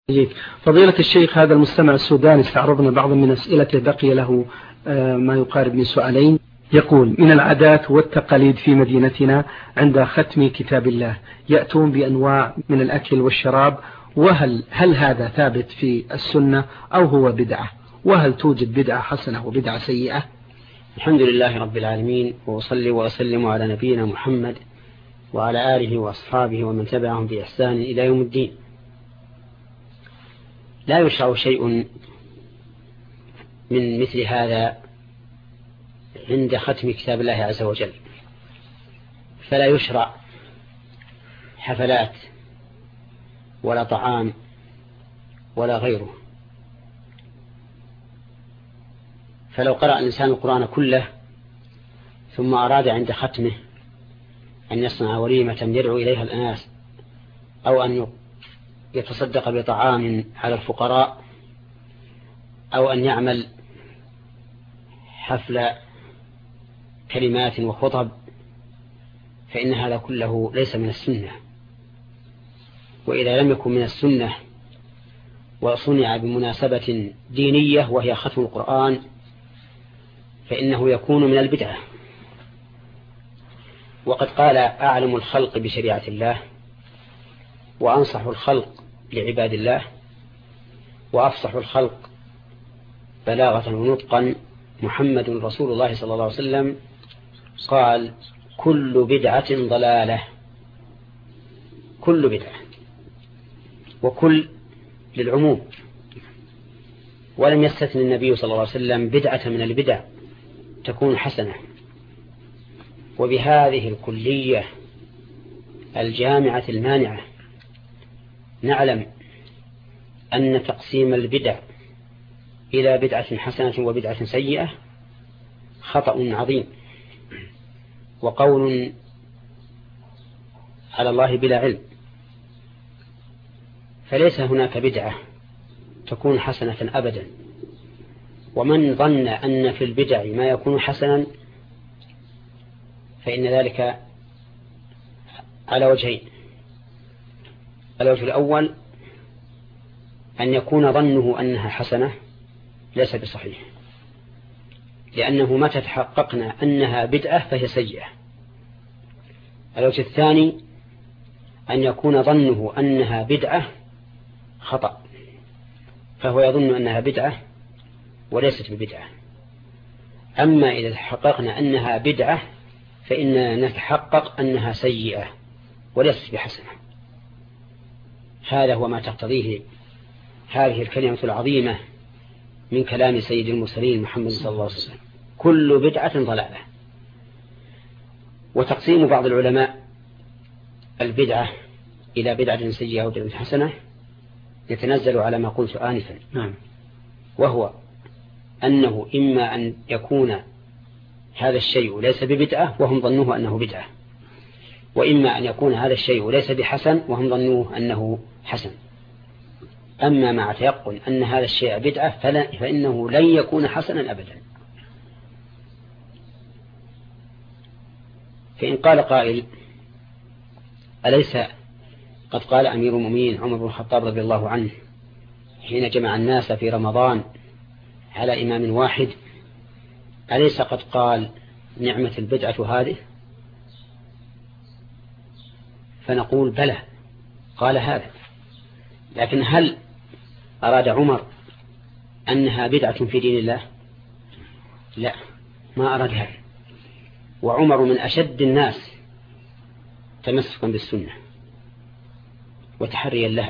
جيد. فضيلة الشيخ، هذا المستمع السوداني استعرضنا بعضا من أسئلته، بقي له ما يقارب من سؤالين. يقول: من العادات والتقاليد في مدينتنا عند ختم كتاب الله يأتون بأنواع من الأكل والشراب، وهل هذا ثابت في السنة أو هو بدعة؟ وهل توجد بدعة حسنة وبدعة سيئة؟ الحمد لله رب العالمين، وأصلي وأسلم على نبينا محمد وعلى آله وأصحابه ومن تبعهم بإحسان إلى يوم الدين. لا يشرع شيء من مثل هذا عند ختم كتاب الله عز وجل، فلا يشرع حفلات ولا طعام ولا غيره. فلو قرأ الإنسان القرآن كله ثم أراد عند ختمه أن يصنع وليمة يدعو إليها الناس، أو أن يتصدق بطعام على الفقراء، أو أن يعمل حفل كلمات وخطب، فإن هذا كله ليس من السنة. وإذا لم يكن من السنة وصنع بمناسبة دينية وهي ختم القرآن، فإنه يكون من البدعة. وقد قال أعلم الخلق بشريعة الله، وأنصح الخلق لعباد الله، وأفصح الخلق بلاغة ونطقا محمد رسول الله صلى الله عليه وسلم قال: كل بدعة ضلالة. كل بدعة، وكل للعموم، ولم يستثن النبي صلى الله عليه وسلم بدعة من البدع تكون حسنة. وبهذه الكلية الجامعة المانعة نعلم أن تقسيم البدع إلى بدعة حسنة وبدعة سيئة خطأ عظيم، وقول على الله بلا علم. فليس هناك بدعة تكون حسنة أبدا، ومن ظن أن في البدع ما يكون حسنا فإن ذلك على وجهين. الوجه الأول أن يكون ظنه أنها حسنة ليس بصحيح، لأنه متى تحققنا أنها بدعة فهي سيئة. الوجه الثاني أن يكون ظنه أنها بدعة خطأ، فهو يظن أنها بدعة وليست ببدعة. أما إذا تحققنا أنها بدعة فإننا نتحقق أنها سيئة وليست بحسنة. هذا هو ما تقتضيه هذه الكلمة العظيمة من كلام سيد المرسلين محمد صلى الله عليه وسلم: كل بدعة ضلالة. وتقسيم بعض العلماء البدعة إلى بدعة سيئة وبدعة حسنة يتنزل على ما قلت آنفا، وهو أنه إما أن يكون هذا الشيء ليس ببدعة وهم ظنوه أنه بدعة، وإما أن يكون هذا الشيء ليس بحسن وهم ظنوه أنه حسن. أما مع تيقن أن هذا الشيء بدعة فإنه لن يكون حسنا أبدا. فإن قال قائل: أليس قد قال أمير المؤمنين عمر بن الخطاب رضي الله عنه حين جمع الناس في رمضان على إمام واحد، أليس قد قال: نعمة البدعة هذه؟ فنقول: بلى، قال هذا، لكن هل أراد عمر أنها بدعة في دين الله؟ لا، ما أراد هذا. وعمر من أشد الناس تمسكا بالسنة وتحريا لها،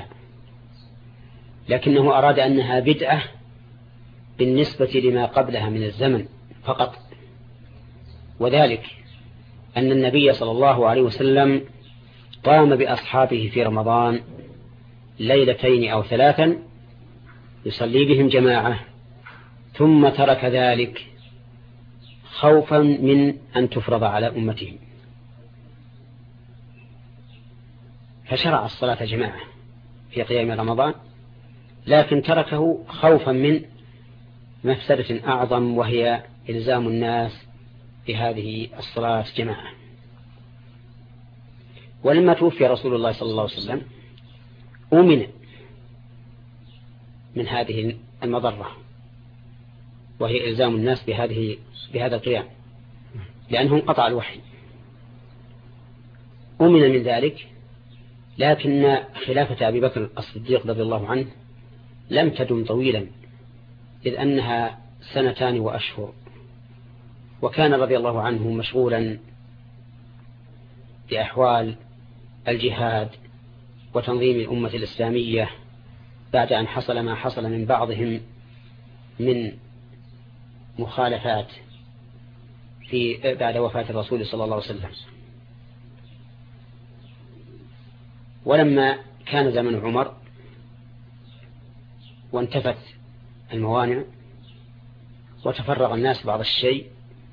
لكنه أراد أنها بدعة بالنسبة لما قبلها من الزمن فقط. وذلك أن النبي صلى الله عليه وسلم قام بأصحابه في رمضان ليلتين أو 3 يصلي بهم جماعة، ثم ترك ذلك خوفا من أن تفرض على أمته، فشرع الصلاة جماعة في قيام رمضان، لكن تركه خوفا من مفسدة أعظم وهي إلزام الناس بهذه الصلاة جماعة. ولما توفي رسول الله صلى الله عليه وسلم أمن من هذه المضرة، وهي إلزام الناس بهذا القيام، لأنه انقطع الوحي. أمن من ذلك، لكن خلافة أبي بكر الصديق رضي الله عنه لم تدم طويلا، إذ أنها 2 وأشهر، وكان رضي الله عنه مشغولا بأحوال الجهاد وتنظيم الأمة الإسلامية بعد أن حصل ما حصل من بعضهم من مخالفات بعد وفاة الرسول صلى الله عليه وسلم. ولما كان زمن عمر وانتفت الموانع وتفرغ الناس بعض الشيء،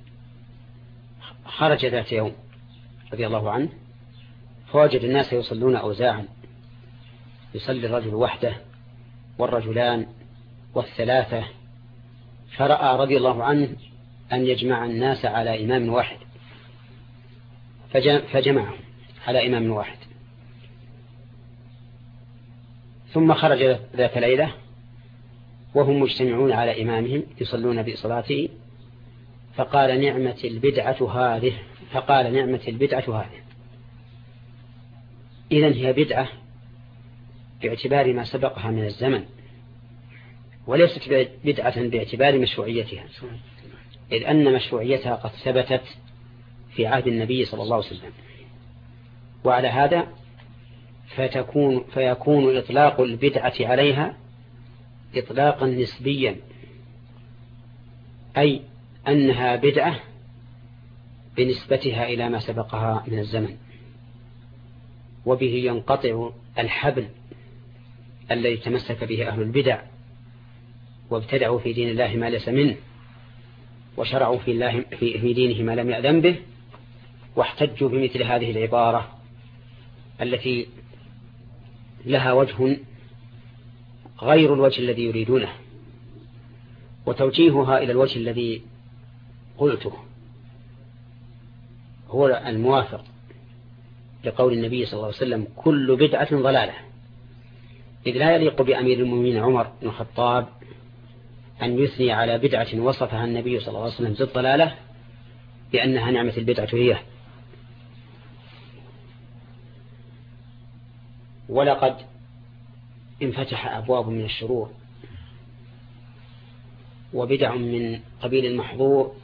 خرج ذات يوم رضي الله عنه فوجد الناس يصلون أوزاعا، يصلي الرجل وحده والرجلان والثلاثة، فرأى رضي الله عنه أن يجمع الناس على إمام واحد، فجمعهم على إمام واحد. ثم خرج ذات ليلة وهم مجتمعون على إمامهم يصلون بصلاته، فقال نعمة البدعة هذه. إذن هي بدعة باعتبار ما سبقها من الزمن، وليست بدعة باعتبار مشروعيتها، إذ أن مشروعيتها قد ثبتت في عهد النبي صلى الله عليه وسلم. وعلى هذا فيكون إطلاق البدعة عليها إطلاقا نسبيا، أي أنها بدعة بنسبتها إلى ما سبقها من الزمن، وبه ينقطع الحبل الذي تمسك به أهل البدع وابتدعوا في دين الله ما ليس منه، وشرعوا في دينه ما لم يأذن به، واحتجوا بمثل هذه العبارة التي لها وجه غير الوجه الذي يريدونه، وتوجيهها إلى الوجه الذي قلته هو الموافق لقول النبي صلى الله عليه وسلم كل بدعة ضلالة، إذ لا يليق بأمير المؤمنين عمر بن الخطاب أن يثني على بدعة وصفها النبي صلى الله عليه وسلم بالضلالة بأنها نعمة البدعة هي. ولقد انفتح أبواب من الشرور وبدع من قبيل المحظور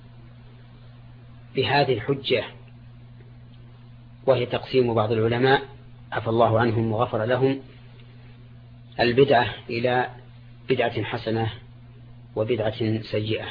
بهذه الحجة، وهي تقسيم بعض العلماء عفى الله عنهم وغفر لهم البدعة إلى بدعة حسنة وبدعة سيئة.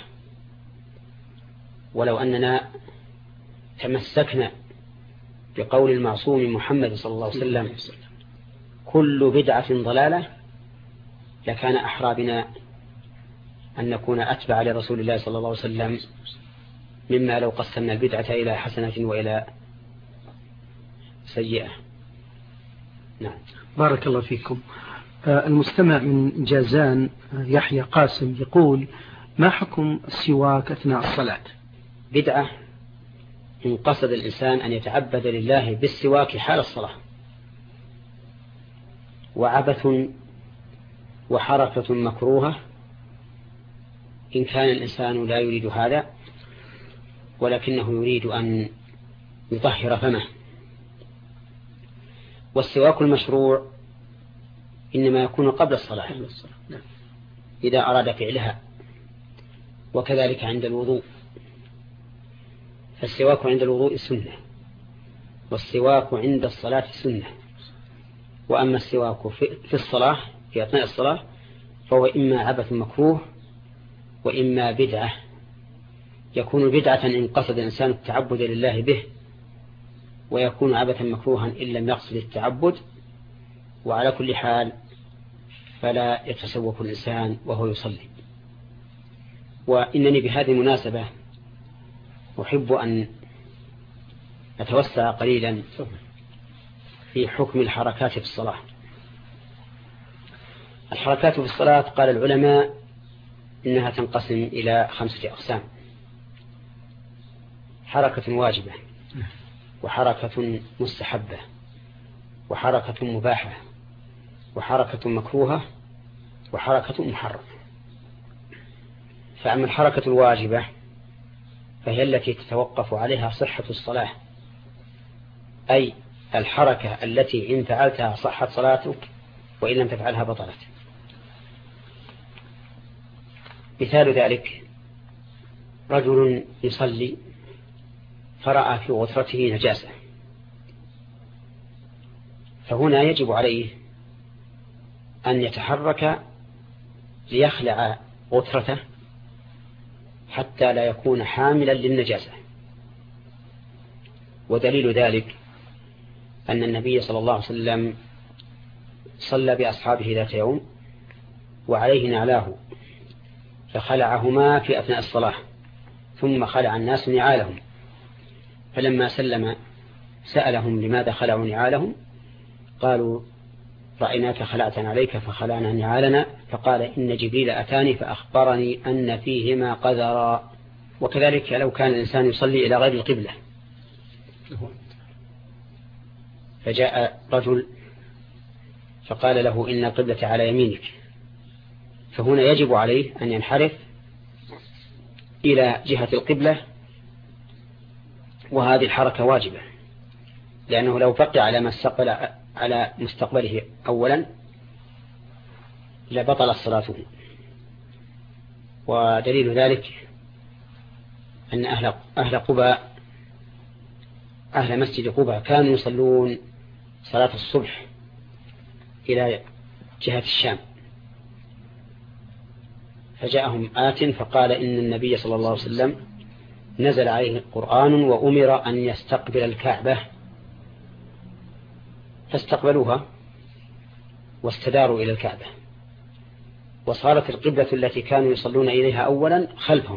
ولو أننا تمسكنا بقول المعصوم محمد صلى الله عليه وسلم كل بدعة ضلالة، لكان أحرى بنا أن نكون أتبع لرسول الله صلى الله عليه وسلم مما لو قسمنا البدعة إلى حسنة وإلى سيئة. نعم. بارك الله فيكم. المستمع من جازان يحيى قاسم يقول ما حكم السواك أثناء الصلاة؟ بدعة إن قصد الإنسان أن يتعبد لله بالسواك حال الصلاة، وعبث وحركة مكروهة إن كان الإنسان لا يريد هذا ولكنه يريد أن يطهر فمه. والسواك المشروع إنما يكون قبل الصلاة إذا أراد فعلها، وكذلك عند الوضوء، فالسواك عند الوضوء سنة، والسواك عند الصلاة سنة. وأما السواك في الصلاة في أثناء الصلاة فهو إما عبث مكروه وإما بدعة. يكون بدعة إن قصد الإنسان التعبد لله به، ويكون عبثا مكروها إن لم يقصد التعبد. وعلى كل حال فلا يتسوق الإنسان وهو يصلي. وإنني بهذه المناسبة أحب أن أتوسع قليلا في حكم الحركات في الصلاة. الحركات في الصلاة قال العلماء إنها تنقسم إلى 5 أقسام: حركة واجبة، وحركة مستحبة، وحركة مباحة، وحركة مكروهة، وحركة محرمة. فأما الحركة الواجبة فهي التي تتوقف عليها صحة الصلاة، أي الحركة التي إن فعلتها صحت صلاتك وإن لم تفعلها بطلت. مثال ذلك رجل يصلي فرأى في غترته نجاسة، فهنا يجب عليه أن يتحرك ليخلع غترته حتى لا يكون حاملا للنجاسة. ودليل ذلك أن النبي صلى الله عليه وسلم صلى بأصحابه ذات يوم وعليه نعلاه، فخلعهما في أثناء الصلاة، ثم خلع الناس نعالهم، فلما سلم سألهم لماذا خلعوا نعالهم؟ قالوا رأيناك خلعت عليك فخلعنا نعالنا، فقال إن جبريل أتاني فأخبرني أن فيهما قذرا. وكذلك لو كان الإنسان يصلي إلى غير القبلة فجاء رجل فقال له إن القبلة على يمينك، فهنا يجب عليه أن ينحرف إلى جهة القبلة، وهذه الحركة واجبة، لأنه لو بقي على مستقبله أولا لبطل صلاته. ودليل ذلك أن أهل قباء أهل مسجد قباء كانوا يصلون صلاة الصبح إلى جهة الشام، فجاءهم آت فقال إن النبي صلى الله عليه وسلم نزل عليه القرآن وأمر أن يستقبل الكعبة، فاستقبلوها واستداروا إلى الكعبة، وصارت القبلة التي كانوا يصلون إليها أولا خلفهم،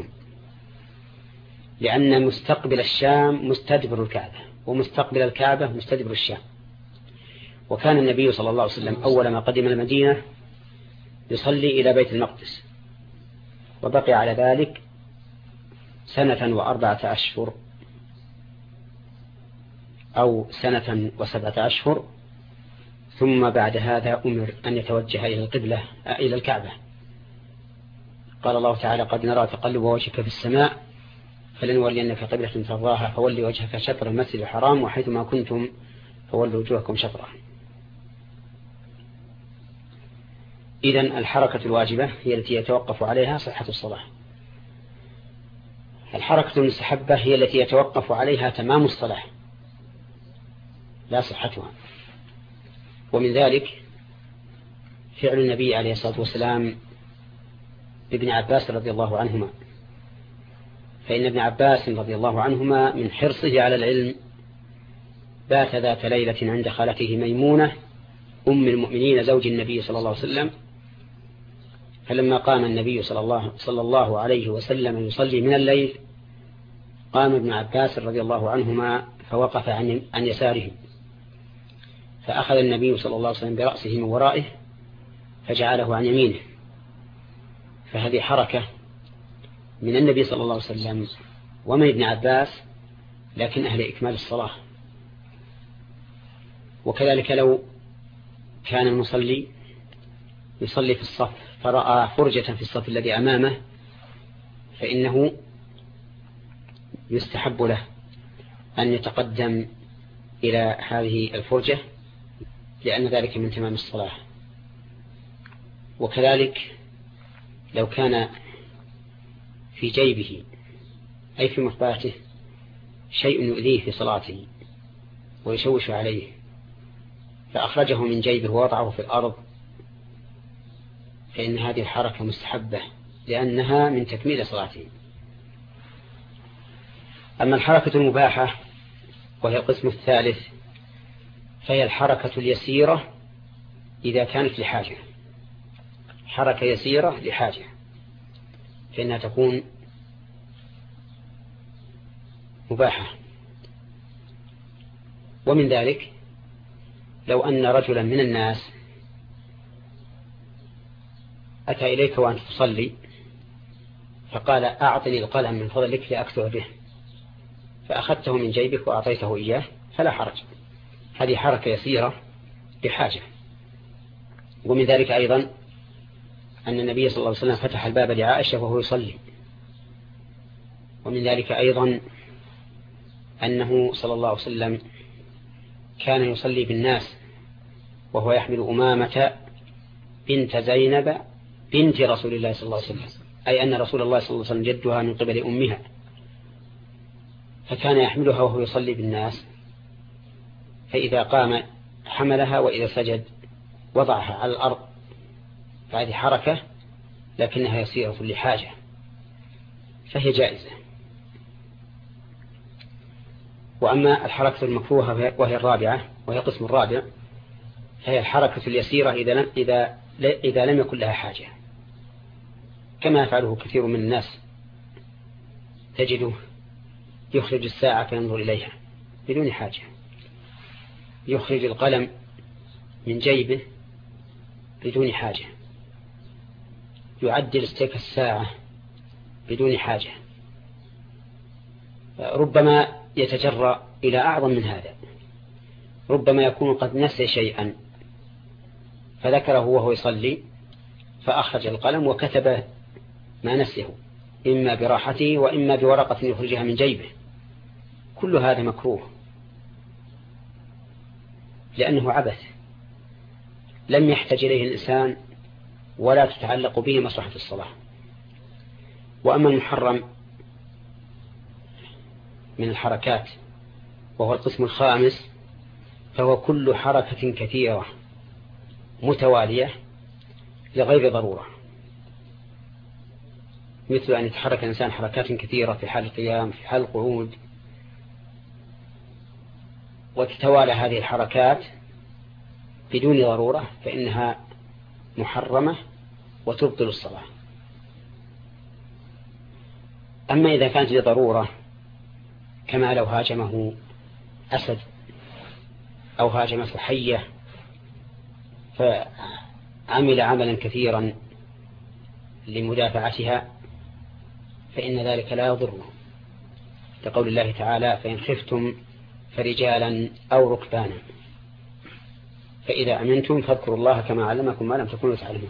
لأن مستقبل الشام مستدبر الكعبة ومستقبل الكعبة مستدبر الشام. وكان النبي صلى الله عليه وسلم أول ما قدم المدينة يصلي إلى بيت المقدس، وبقي على ذلك 1 و4 أشهر أو 1 و7 أشهر، ثم بعد هذا أمر أن يتوجه إلى القبلة إلى الكعبة. قال الله تعالى قد نرى تقلب وجهك في السماء فلنولينك قبلة ترضاها فولي وجهك شطر المسجد الحرام وحيث ما كنتم فولوا وجوهكم شطره. إذن الحركة الواجبة هي التي يتوقف عليها صحة الصلاة. الحركة المستحبة هي التي يتوقف عليها تمام الصلاة لا صحتها. ومن ذلك فعل النبي عليه الصلاة والسلام ابن عباس رضي الله عنهما، فإن ابن عباس رضي الله عنهما من حرصه على العلم بات ذات ليلة عند خالته ميمونة أم المؤمنين زوج النبي صلى الله عليه وسلم، فلما قام النبي صلى الله عليه وسلم يصلي من الليل قام ابن عباس رضي الله عنهما فوقف عن يساره، فأخذ النبي صلى الله عليه وسلم برأسه من ورائه فجعله عن يمينه، فهذه حركة من النبي صلى الله عليه وسلم ومن ابن عباس لكن أهل إكمال الصلاة. وكذلك لو كان المصلي يصلي في الصف فرأى فرجة في الصف الذي أمامه فإنه يستحب له أن يتقدم إلى هذه الفرجة لأن ذلك من تمام الصلاة. وكذلك لو كان في جيبه أي في مخباته شيء يؤذيه في صلاته ويشوش عليه فأخرجه من جيبه ووضعه في الأرض فإن هذه الحركة مستحبة لأنها من تكميل صلاته. أما الحركة المباحة وهي القسم الثالث فهي الحركة اليسيرة إذا كانت لحاجة، حركة يسيرة لحاجة فإنها تكون مباحة. ومن ذلك لو أن رجلا من الناس أتى إليك وأنت تصلي فقال أعطني القلم من فضلك لأكتب به، فأخذته من جيبك وأعطيته إياه فلا حرج، هذه حركة يسيرة لحاجة. ومن ذلك أيضا أن النبي صلى الله عليه وسلم فتح الباب لعائشة وهو يصلي. ومن ذلك أيضا أنه صلى الله عليه وسلم كان يصلي بالناس وهو يحمل أمامة بنت زينب بنت رسول الله صلى الله عليه وسلم، أي أن رسول الله صلى الله عليه وسلم جدها من قبل أمها، فكان يحملها وهو يصلي بالناس، فإذا قام حملها وإذا سجد وضعها على الأرض، فهذه حركة لكنها يسيرة لحاجة فهي جائزة. وأما الحركة المكروهة وهي الرابعة وهي قسم الرابع، فهي الحركة اليسيرة إذا لم يكن لها حاجة، كما يفعله كثير من الناس، تجده يخرج الساعة فينظر إليها بدون حاجة، يخرج القلم من جيبه بدون حاجة، يعدل استيك الساعة بدون حاجة، ربما يتجرأ إلى أعظم من هذا، ربما يكون قد نسي شيئا فذكره وهو يصلي فأخرج القلم وكتب ما نسيه، إما براحته وإما بورقة يخرجها من جيبه. كل هذا مكروه لأنه عبث لم يحتاج إليه الإنسان ولا تتعلق به مصلحة الصلاة. وأما المحرم من الحركات وهو القسم الخامس، فهو كل حركة كثيرة متوالية لغير ضرورة، مثل أن يتحرك الإنسان حركات كثيرة في حال القيام، في حال القعود، وتتوالى هذه الحركات بدون ضرورة فإنها محرمة وتبطل الصلاة. أما إذا كانت لضرورة كما لو هاجمه أسد أو هاجمته حية فعمل عملا كثيرا لمدافعتها فإن ذلك لا يضره، لقول الله تعالى: فإن خفتم فرجالا أو ركبانا فإذا أمنتم فاذكروا الله كما علمكم ما لم تكونوا تعلمون.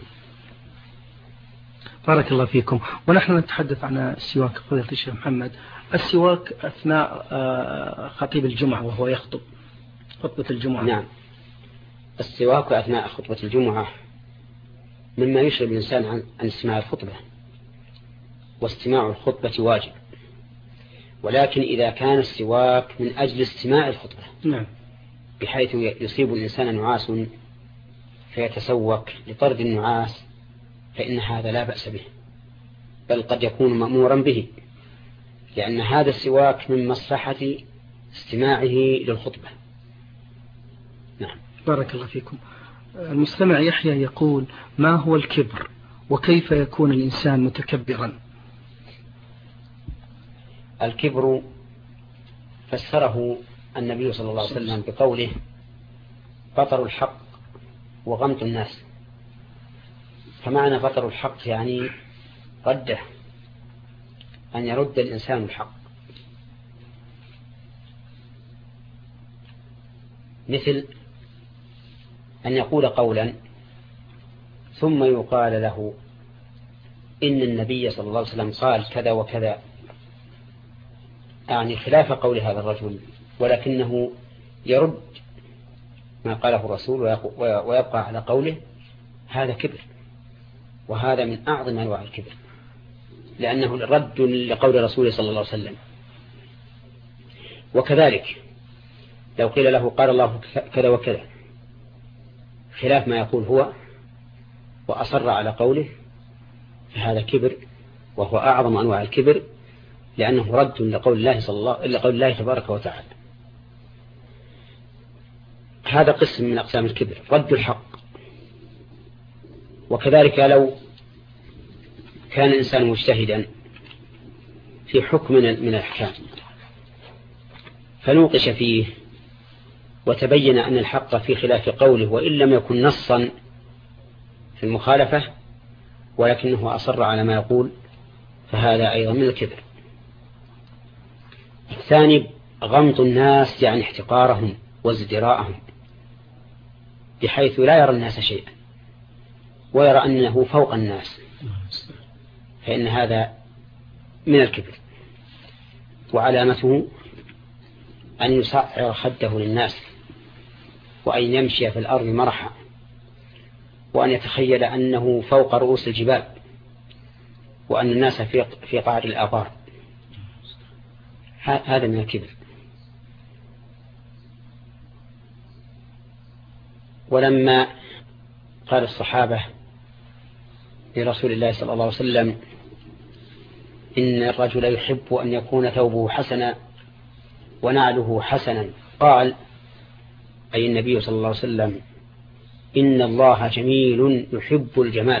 بارك الله فيكم. ونحن نتحدث عن السواك فضيلة الشيخ محمد، السواك أثناء خطيب الجمعة وهو يخطب خطبة الجمعة. نعم، السواك أثناء خطبة الجمعة مما يشغل الإنسان عن استماع الخطبة، واستماع الخطبة واجب، ولكن إذا كان السواك من أجل استماع الخطبة نعم، بحيث يصيب الإنسان نعاس فيتسوك لطرد النعاس فإن هذا لا بأس به، بل قد يكون مأمورا به، لأن هذا السواك من مصلحة استماعه للخطبة. نعم. بارك الله فيكم. المستمع يحيى يقول: ما هو الكبر وكيف يكون الإنسان متكبرا؟ الكبر فسره النبي صلى الله عليه وسلم بقوله: بطر الحق وغمط الناس. فمعنى بطر الحق يعني رده، أن يرد الإنسان الحق، مثل أن يقول قولا ثم يقال له إن النبي صلى الله عليه وسلم قال كذا وكذا، يعني خلاف قول هذا الرجل، ولكنه يرد ما قاله الرسول ويبقى على قوله. هذا كبر، وهذا من أعظم أنواع الكبر، لأنه رد لقول رسوله صلى الله عليه وسلم. وكذلك لو قيل له قال الله كذا وكذا خلاف ما يقول هو وأصر على قوله، فهذا كبر، وهو أعظم أنواع الكبر، لأنه رد لقول الله تبارك وتعالى. هذا قسم من أقسام الكبر، رد الحق. وكذلك لو كان الإنسان مجتهدا في حكم من الأحكام فنوقش فيه وتبين أن الحق في خلاف قوله، وإن لم يكن نصا في المخالفة ولكنه أصر على ما يقول، فهذا أيضا من الكبر. الثاني غمط الناس، يعني احتقارهم وازدراءهم بحيث لا يرى الناس شيئا، ويرى أنه فوق الناس، فإن هذا من الكبر، وعلامته أن يسعر خده للناس، وأن يمشي في الأرض مرحا، وأن يتخيل أنه فوق رؤوس الجبال، وأن الناس في قعر الآبار. هذا من الكبر. ولما قال الصحابة لرسول الله صلى الله عليه وسلم إن الرجل يحب أن يكون ثوبه حسنا ونعله حسنا، قال أي النبي صلى الله عليه وسلم إن الله جميل يحب الجمال.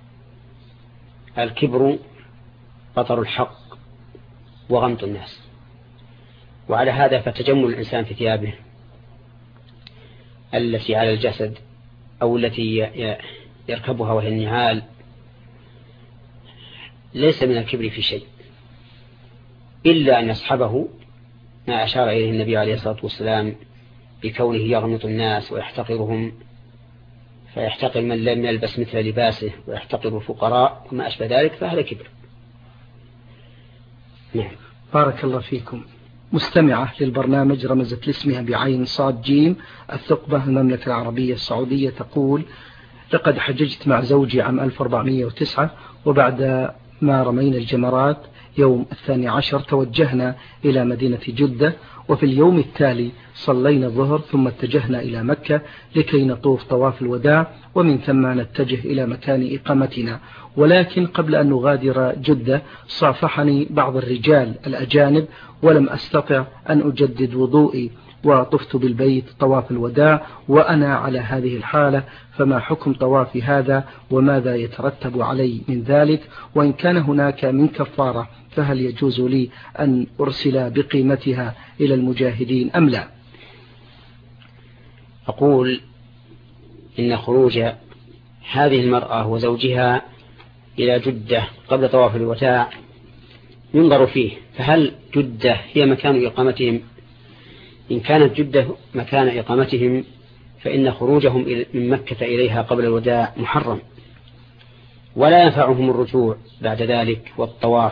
الكبر بطر الحق وغمط الناس. وعلى هذا فتجمل الإنسان في ثيابه التي على الجسد أو التي يركبها وهي النعال ليس من الكبر في شيء، إلا أن يصحبه ما أشار إليه النبي عليه الصلاة والسلام بكونه يغمط الناس ويحتقرهم، فيحتقر من لم يلبس مثل لباسه ويحتقر الفقراء وما أشبه ذلك، فهذا كبر. نعم. بارك الله فيكم. مستمعة للبرنامج رمزت لاسمها بعين صاد جيم الثقبة، المملكة العربية السعودية، تقول: لقد حججت مع زوجي عام 1409، وبعد ما رمينا الجمرات يوم 12 توجهنا إلى مدينة جدة، وفي اليوم التالي صلينا الظهر ثم اتجهنا إلى مكة لكي نطوف طواف الوداع، ومن ثم نتجه إلى مكان إقامتنا. ولكن قبل أن نغادر جدة صافحني بعض الرجال الأجانب ولم أستطع أن أجدد وضوئي، وطفت بالبيت طواف الوداع وأنا على هذه الحالة، فما حكم طوافي هذا وماذا يترتب علي من ذلك؟ وإن كان هناك من كفارة فهل يجوز لي أن أرسل بقيمتها إلى المجاهدين أم لا؟ أقول إن خروج هذه المرأة وزوجها إلى جدة قبل طواف الوداع ينظر فيه، فهل جدة هي مكان إقامتهم؟ إن كانت جدة مكان إقامتهم فإن خروجهم من مكة إليها قبل الوداع محرم، ولا ينفعهم الرجوع بعد ذلك والطواف،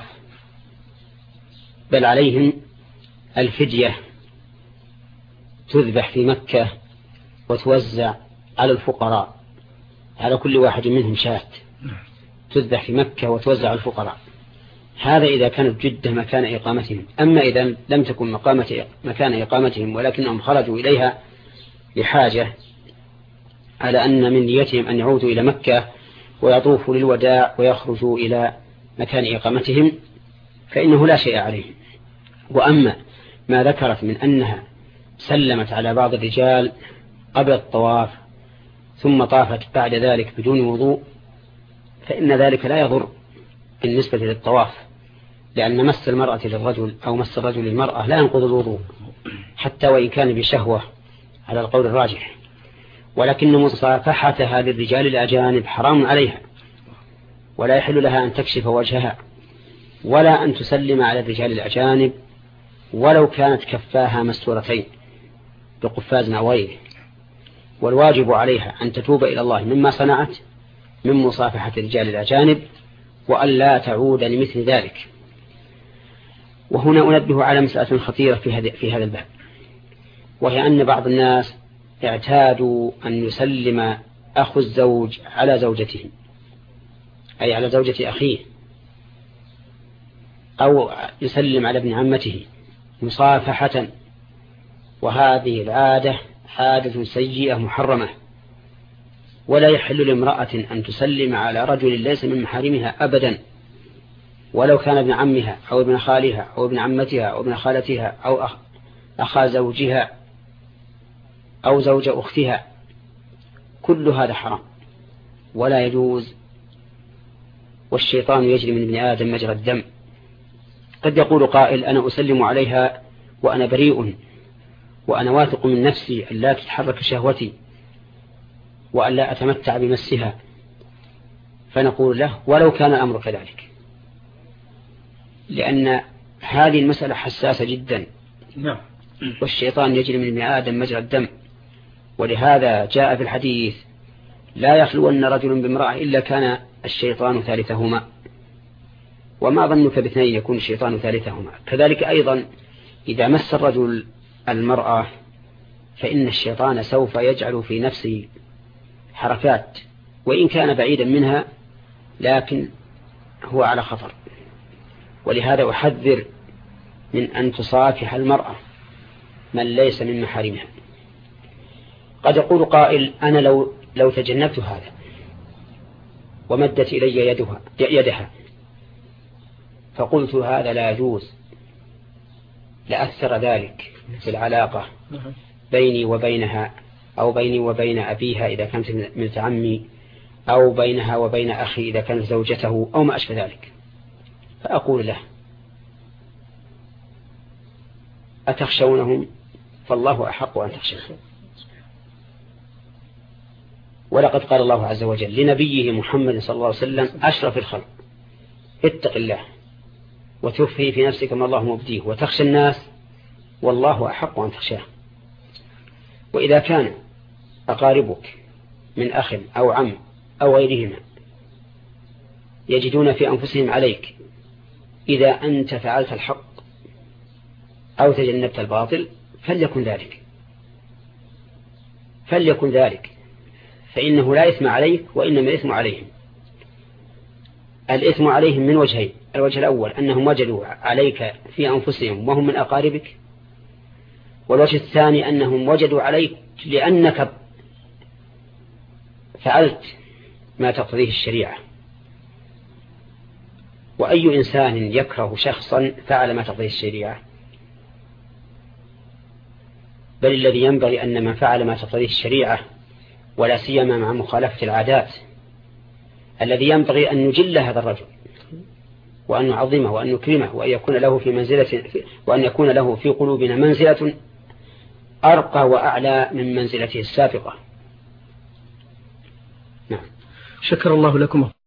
بل عليهم الفدية تذبح في مكة وتوزع على الفقراء، على كل واحد منهم شاة تذبح في مكة وتوزع على الفقراء. هذا إذا كانت جدة مكان إقامتهم. أما إذا لم تكن مكان إقامتهم ولكنهم خرجوا إليها لحاجة، على أن من نيتهم أن يعودوا إلى مكة ويطوفوا للوداع ويخرجوا إلى مكان إقامتهم، فإنه لا شيء عليهم. وأما ما ذكرت من أنها سلمت على بعض الرجال قبل الطواف ثم طافت بعد ذلك بدون وضوء، فإن ذلك لا يضر بالنسبة للطواف، لأن مس المرأة للرجل أو مس الرجل للمرأة لا ينقض الوضوء حتى وإن كان بشهوة على القول الراجح. ولكن مصافحتها للرجال الأجانب حرام عليها، ولا يحل لها أن تكشف وجهها ولا أن تسلم على الرجال الأجانب ولو كانت كفاها مستورتين بقفاز أو غيره. والواجب عليها أن تتوب إلى الله مما صنعت من مصافحة الرجال الأجانب وأن لا تعود لمثل ذلك. وهنا أنبه على مسألة خطيرة في هذا الباب، وهي أن بعض الناس اعتادوا أن يسلم أخو الزوج على زوجته، أي على زوجة أخيه، أو يسلم على ابن عمته مصافحة، وهذه العادة عادة سيئة محرمة، ولا يحل لامرأة أن تسلم على رجل ليس من محارمها أبدا، ولو كان ابن عمها أو ابن خالها أو ابن عمتها أو ابن خالتها أو أخا زوجها أو زوج أختها، كل هذا حرام ولا يجوز. والشيطان يجري من ابن آدم مجرى الدم. قد يقول قائل: أنا أسلم عليها وأنا بريء، وأنا واثق من نفسي أن لا تتحرك شهوتي وأن لا أتمتع بمسها. فنقول له: ولو كان الأمر كذلك، لأن هذه المسألة حساسة جدا، والشيطان يجري من ابن آدم مجرى الدم. ولهذا جاء في الحديث: لا يخلون رجل بامرأة إلا كان الشيطان ثالثهما، وما ظنك باثنين يكون الشيطان ثالثهما. كذلك أيضا إذا مس الرجل المرأة فإن الشيطان سوف يجعل في نفسه حركات، وإن كان بعيدا منها لكن هو على خطر. ولهذا أحذر من أن تصافح المرأة من ليس من محارمها. قد يقول قائل أنا لو تجنبت هذا ومدت إلي يدها فقلت هذا لا يجوز، لأثر ذلك في العلاقة بيني وبينها، أو بيني وبين أبيها إذا كانت من عمي، أو بينها وبين أخي إذا كانت زوجته، أو ما أشبه ذلك. فأقول له أتخشونهم؟ فالله أحق أن تخشوا. ولقد قال الله عز وجل لنبيه محمد صلى الله عليه وسلم أشرف الخلق اتق الله وتخفي في نفسك ما الله مبديه وتخشى الناس والله أحق أن تخشاه. وإذا كان أقاربك من أخ أو عم أو غيرهما يجدون في أنفسهم عليك إذا أنت فعلت الحق أو تجنبت الباطل فليكن ذلك، فإنه لا إثم عليك وإنما الإثم عليهم. الإثم عليهم من وجهين: الوجه الأول أنهم وجدوا عليك في أنفسهم وهم من أقاربك، والوجه الثاني أنهم وجدوا عليك لأنك فعلت ما تقتضيه الشريعة. وأي إنسان يكره شخصا فعل ما تقتضيه الشريعة؟ بل الذي ينبغي أن من فعل ما تقتضيه الشريعة ولا سيما مع مخالفة العادات الذي ينبغي أن نجل هذا الرجل وأن نعظمه وأن نكرمه وأن يكون له في منزلة وأن يكون له في قلوبنا منزلة أرقى وأعلى من منزلته السابقة. نعم. شكر الله لكم.